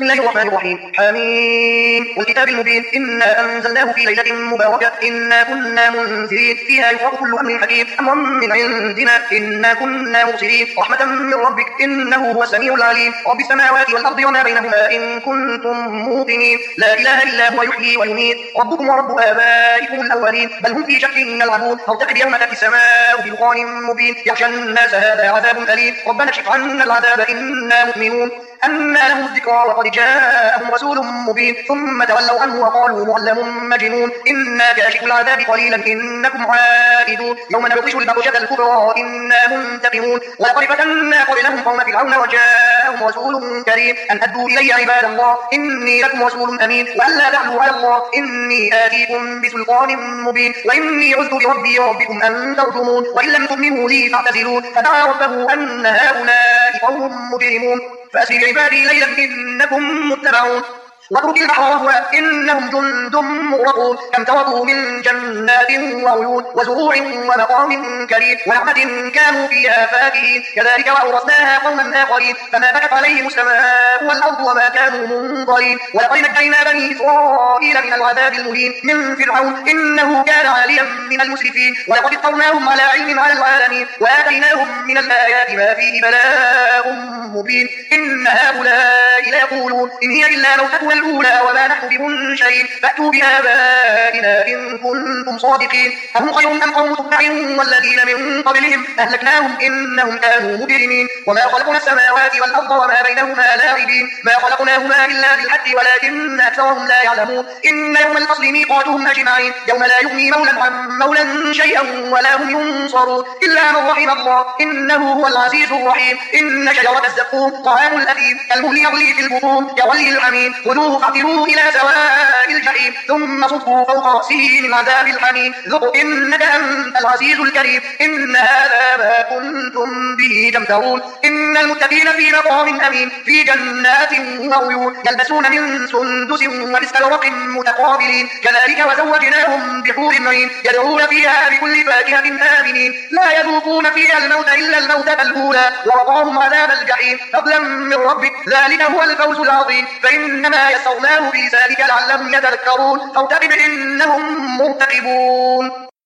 بسم الله الرحمن الرحيم. حميم والكتاب المبين إنا أنزلناه في ليلة مباركة إنا كنا منذرين فيها يفرق كل أمر حكيم أمرا من عندنا إنا كنا مرسلين رحمة من ربك إنه هو السميع العليم رب السماوات والأرض وما بينهما إن كنتم موقنين لا إله إلا هو يحيي ويميت ربكم ورب آبائكم الأولين بل هم في شك يلعبون فارتقب يوم تأتي السماء بدخان مبين يغشى الناس هذا عذاب أليم ربنا اكشف عنا العذاب إنا مؤمنون أنى لهم الذكرى وقد جاءهم رسول مبين ثم تولوا عنه وقالوا معلم مجنون إنا كاشف العذاب قليلا إنكم عائدون يوم نبطش البطشة الكبرى إنا منتقمون ولقد فتنا قبلهم قوم فرعون وجاءهم رسول كريم أن أدوا إلي عباد الله إني لكم رسول أمين وألا تعلوا على الله إني آتيكم بسلطان مبين وإني عذت بربي وربكم أن ترجمون وإن لم تؤمنوا لي فاعتزلون فدعا ربه أن هؤلاء قوم مجرمون فأسر بعبادي ليلا إنكم متبعون واترك البحر رهوا إنهم جند مغرقون كم تركوا من جنات وعيون وزروع ومقام كريم ونعمة كانوا فيها فاكهين كذلك وأورثناها قوما آخرين فما بكت عليهم السماء والأرض وما كانوا منظرين ولقد نجينا بني إسرائيل من العذاب المهين من فرعون إنه كان عاليا من المسرفين ولقد اخترناهم على علم على العالمين وآتيناهم من الآيات ما فيه بلاء مبين إن هؤلاء ليقولون إن هي إلا موتتنا الأولى وما نحن بمنشرين فأتوا بآبائنا إن كنتم صادقين أهم خير أم قوم تبع والذين من قبلهم أهلكناهم إنهم كانوا مجرمين وما خلقنا السماوات والأرض وما بينهما لاعبين ما خلقناهما إلا بالحق ولكن أكثرهم لا يعلمون إن يوم الفصل ميقاتهم أجمعين يوم لا يغني مولى عن مولى شيئا ولا هم ينصرون إلا من رحم الله إنه هو العزيز الرحيم إن شجرة الزقوم طعام الأثيم كالمهل يغلي في البطون كغلي الحميم خذوه فاعتلوه إلى سواء الجحيم ثم صبوا فوق رأسه من عذاب الحميم ذق إنك أنت العزيز الكريم إن هذا ما كنتم به تمترون إن المتقين في مقام أمين في جنات وعيون يلبسون من سندس واستبرق متقابلين كذلك وزوجناهم بحور عين يدعون فيها بكل فاكهة آمنين لا يذوقون فيها الموت إلا الموتة الأولى ووقاهم عذاب الجحيم فضلا من ربك ذلك هو الفوز العظيم فإنما يسرناه بلسانك لعلهم يتذكرون فارتقب إنهم مرتقبون.